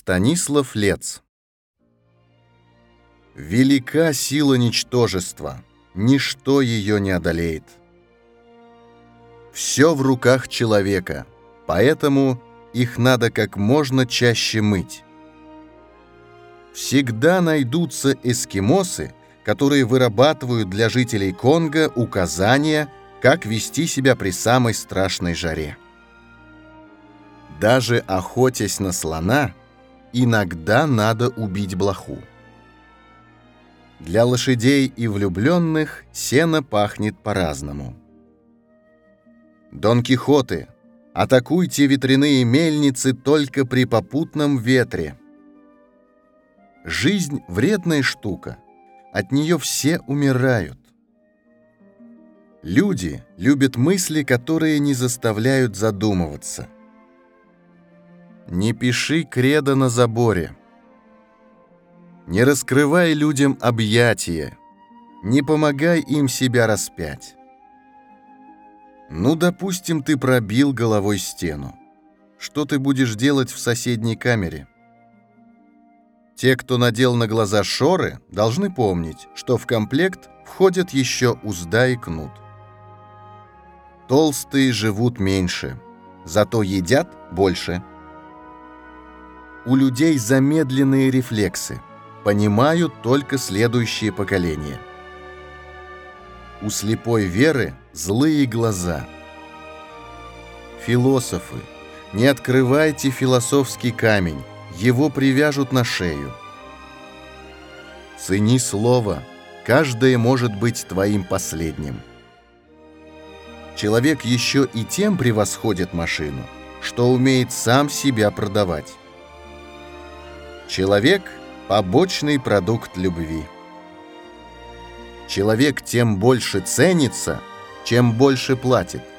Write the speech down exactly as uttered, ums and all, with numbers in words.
Станислав Лец. Велика сила ничтожества, ничто ее не одолеет. Все в руках человека, поэтому их надо как можно чаще мыть. Всегда найдутся эскимосы, которые вырабатывают для жителей Конго указания, как вести себя при самой страшной жаре. Даже охотясь на слона, иногда надо убить блоху. Для лошадей и влюбленных сено пахнет по-разному. Дон Кихоты, атакуйте ветряные мельницы только при попутном ветре. Жизнь — вредная штука, от нее все умирают. Люди любят мысли, которые не заставляют задумываться. Не пиши кредо на заборе. Не раскрывай людям объятия, не помогай им себя распять. Ну, допустим, ты пробил головой стену. Что ты будешь делать в соседней камере? Те, кто надел на глаза шоры, должны помнить, что в комплект входят еще узда и кнут. Толстые живут меньше, зато едят больше. У людей замедленные рефлексы, понимают только следующее поколение. У слепой Веры злые глаза. Философы, не открывайте философский камень, его привяжут на шею. Цени слово, каждое может быть твоим последним. Человек еще и тем превосходит машину, что умеет сам себя продавать. Человек — побочный продукт любви. Человек тем больше ценится, чем больше платит.